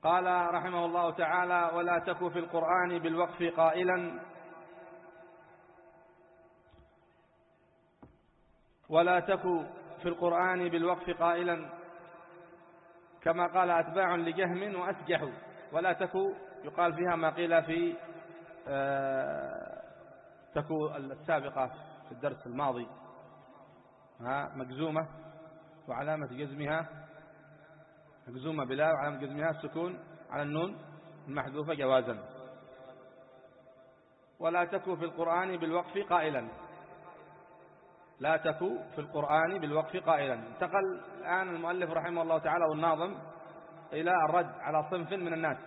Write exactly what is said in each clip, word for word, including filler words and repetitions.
قال رحمه الله تعالى: ولا تك في القرآن بالوقف قائلا ولا تك في القرآن بالوقف قائلا كما قال أتباع لجهم وأسجحوا. ولا تك يقال فيها ما قيل في تكو السابقة في الدرس الماضي، ها مجزومة وعلامة جزمها مجزومة بلا وعلامة جزمها السكون على النون المحذوفة جوازا. ولا تكو في القرآن بالوقف قائلا، لا تكو في القرآن بالوقف قائلا. انتقل الآن المؤلف رحمه الله تعالى والناظم إلى الرد على صنف من الناس.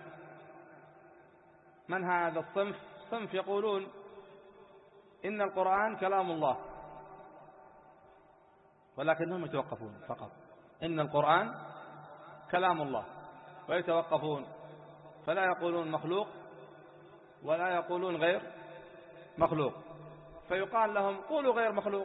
من هذا الصنف؟ صنف يقولون إن القرآن كلام الله، ولكنهم يتوقفون فقط. إن القرآن كلام الله ويتوقفون، فلا يقولون مخلوق ولا يقولون غير مخلوق. فيقال لهم: قولوا غير مخلوق،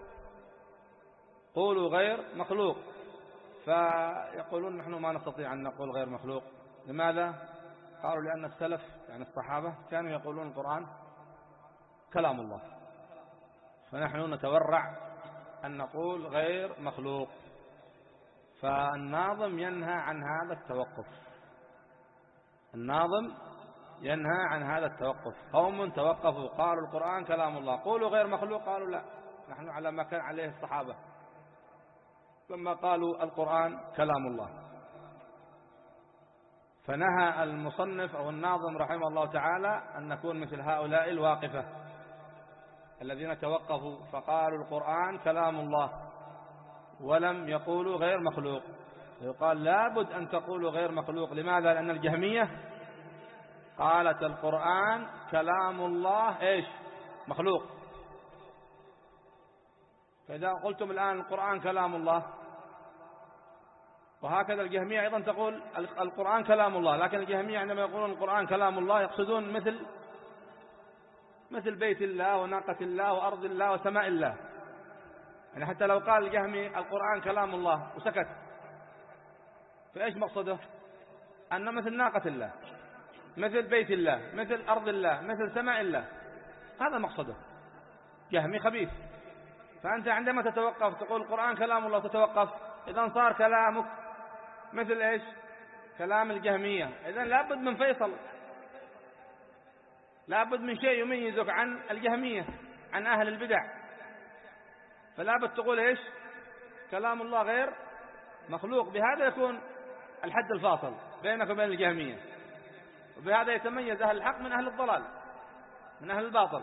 قولوا غير مخلوق. فيقولون: نحن ما نستطيع أن نقول غير مخلوق. لماذا؟ قالوا: لأن السلف يعني الصحابة كانوا يقولون القرآن كلام الله، فنحن نتورع أن نقول غير مخلوق. فالناظم ينهى عن هذا التوقف، الناظم ينهى عن هذا التوقف. قوم توقفوا قالوا القرآن كلام الله، قولوا غير مخلوق، قالوا لا، نحن على ما كان عليه الصحابة لما قالوا القرآن كلام الله. فنهى المصنف أو الناظم رحمه الله تعالى أن نكون مثل هؤلاء الواقفة الذين توقفوا فقالوا القرآن كلام الله ولم يقولوا غير مخلوق. يقال لابد أن تقولوا غير مخلوق. لماذا؟ لأن الجهمية قالت القرآن كلام الله إيش؟ مخلوق. فإذا قلتم الآن القرآن كلام الله، وهكذا الجهمية أيضا تقول القرآن كلام الله، لكن الجهمية عندما يقولون القرآن كلام الله يقصدون مثل مثل بيت الله وناقة الله وأرض الله وسماء الله. يعني حتى لو قال الجهمي القرآن كلام الله وسكت، فإيش مقصده؟ أنه مثل ناقة الله، مثل بيت الله، مثل أرض الله، مثل سماء الله، هذا مقصده. جهمي خبيث. فأنت عندما تتوقف تقول القرآن كلام الله تتوقف، إذن صار كلامك مثل إيش؟ كلام الجهمية. إذن لابد من فيصل، لابد من شيء يميزك عن الجهمية، عن أهل البدع. فلابد تقول إيش؟ كلام الله غير مخلوق. بهذا يكون الحد الفاصل بينك وبين الجهمية، وبهذا يتميز أهل الحق من أهل الضلال، من أهل الباطل.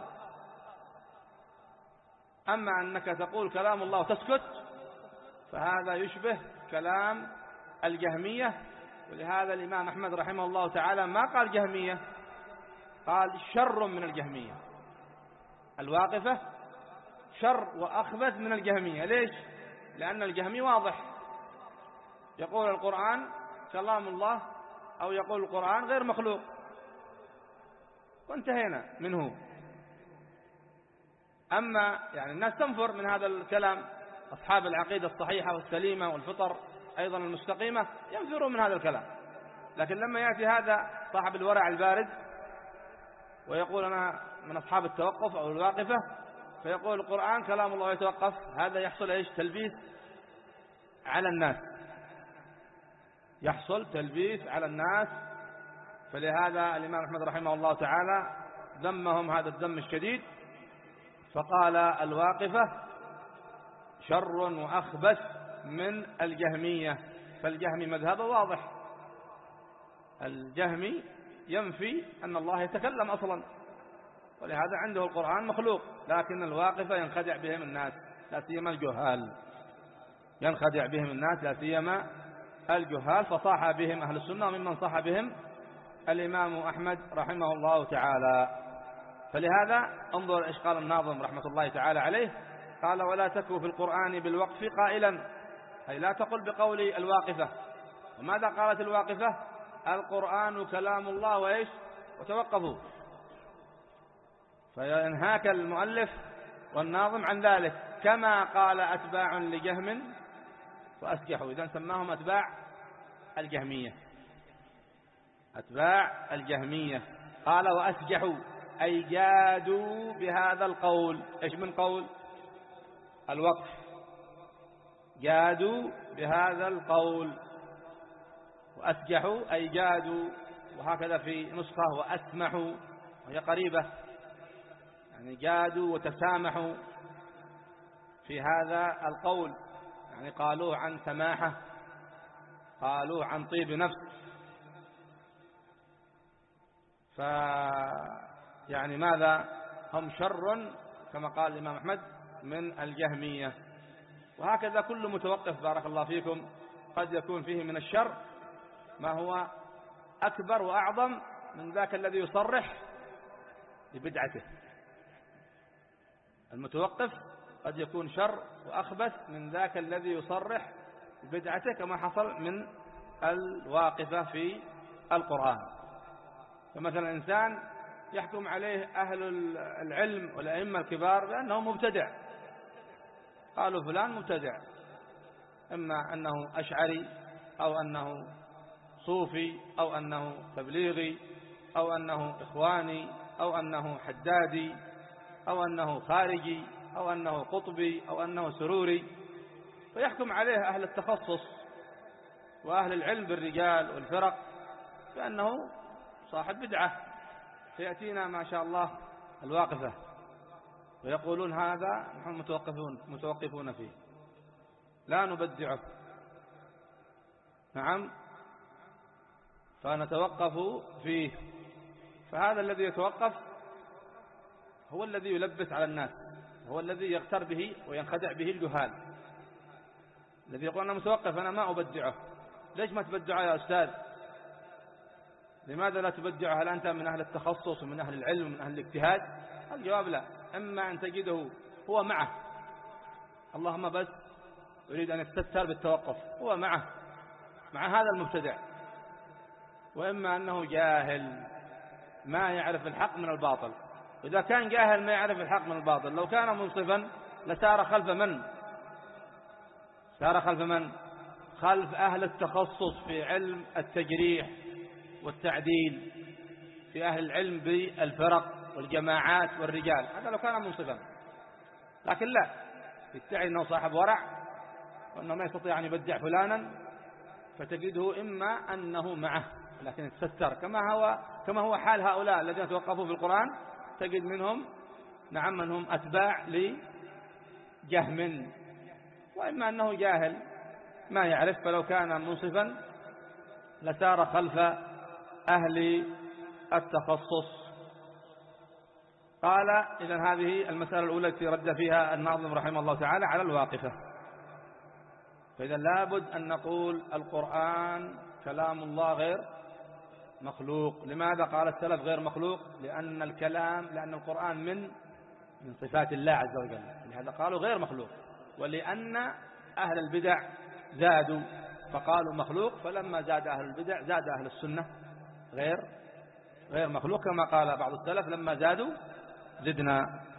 أما أنك تقول كلام الله وتسكت فهذا يشبه كلام الجهمية. ولهذا الإمام أحمد رحمه الله تعالى ما قال جهمية، قال شر من الجهمية. الواقفة شر وأخبث من الجهمية. ليش؟ لأن الجهمي واضح، يقول القرآن كلام الله أو يقول القرآن غير مخلوق، وانتهينا منه. أما يعني الناس تنفر من هذا الكلام، أصحاب العقيدة الصحيحة والسليمة والفطر أيضا المستقيمة ينفرون من هذا الكلام. لكن لما يأتي هذا صاحب الورع البارد ويقول أنا من أصحاب التوقف أو الواقفة، فيقول القرآن كلام الله يتوقف، هذا يحصل إيش؟ تلبيس على الناس، يحصل تلبيس على الناس. فلهذا الإمام أحمد رحمه الله تعالى ذمهم هذا الذم الشديد، فقال الواقفة شر وأخبث من الجهمية. فالجهمي مذهبه واضح، الجهمي ينفي أن الله يتكلم أصلا، ولهذا عنده القرآن مخلوق. لكن الواقفة ينخدع بهم الناس، لا سيما الجهال، ينخدع بهم الناس لا سيما الجهال. فصاح بهم أهل السنة، وممن صاح بهم الإمام أحمد رحمه الله تعالى. فلهذا انظر إيش قال الناظم رحمة الله تعالى عليه، قال ولا تكو في القرآن بالوقف قائلا، أي لا تقل بقول الواقفة. وماذا قالت الواقفة؟ القرآن كلام الله وإيش؟ وتوقفوا. فينهاك المؤلف والناظم عن ذلك، كما قال أتباع لجهم وأسجحوا. إذن سماهم أتباع الجهمية. أتباع الجهمية. قال وأسجحوا أي جادوا بهذا القول. إيش من قول؟ الوقف. جادوا بهذا القول. وأسجحوا أي جادوا، وهكذا في نسخة وأسمحوا وهي قريبة، يعني جادوا وتسامحوا في هذا القول، يعني قالوا عن سماحة، قالوا عن طيب نفس. ف يعني ماذا؟ هم شر كما قال الإمام أحمد من الجهمية. وهكذا كل متوقف بارك الله فيكم قد يكون فيه من الشر ما هو أكبر وأعظم من ذاك الذي يصرح ببدعته. المتوقف قد يكون شر وأخبث من ذاك الذي يصرح ببدعته، كما حصل من الواقفة في القرآن. فمثلا إنسان يحكم عليه أهل العلم والأئمة الكبار بأنه مبتدع، قالوا فلان مبتدع، إما أنه أشعري أو أنه صوفي أو أنه تبليغي أو أنه إخواني أو أنه حدادي أو أنه خارجي أو أنه قطبي أو أنه سروري، فيحكم عليه أهل التخصص وأهل العلم بالرجال والفرق بأنه صاحب بدعة. فيأتينا ما شاء الله الواقفة ويقولون هذا نحن متوقفون متوقفون فيه لا نبدعه. نعم، فنتوقف فيه. فهذا الذي يتوقف هو الذي يلبس على الناس، هو الذي يغتر به وينخدع به الجهال، الذي يقول أنا متوقف أنا ما أبدعه. ليش ما تبدعه يا أستاذ؟ لماذا لا تبدعه؟ هل أنت من أهل التخصص ومن أهل العلم ومن أهل الاجتهاد؟ الجواب لا. إما أن تجده هو معه، اللهم بس يريد أن يستتر بالتوقف، هو معه مع هذا المبتدع، وإما أنه جاهل ما يعرف الحق من الباطل. إذا كان جاهل ما يعرف الحق من الباطل لو كان منصفا لسار خلف من؟ سار خلف من؟ خلف أهل التخصص في علم التجريح والتعديل، في أهل العلم بالفرق والجماعات والرجال، هذا لو كان منصفا. لكن لا، يدعي أنه صاحب ورع وأنه ما يستطيع أن يبدع فلانا، فتجده إما أنه معه لكن يتستر، كما هو كما هو حال هؤلاء الذين توقفوا في القرآن، تجد منهم نعم منهم أتباع لجهم، وإما أنه جاهل ما يعرف، فلو كان منصفا لسار خلف أهل التخصص. قال إذن هذه المسألة الأولى التي رد فيها الناظم رحمه الله تعالى على الواقفة. فإذا لابد أن نقول القرآن كلام الله غير مخلوق. لماذا قال السلف غير مخلوق؟ لأن الكلام لأن القرآن من من صفات الله عز وجل، لهذا قالوا غير مخلوق. ولأن أهل البدع زادوا فقالوا مخلوق، فلما زاد أهل البدع زاد أهل السنة غير غير مخلوق، كما قال بعض السلف لما زادوا زدنا.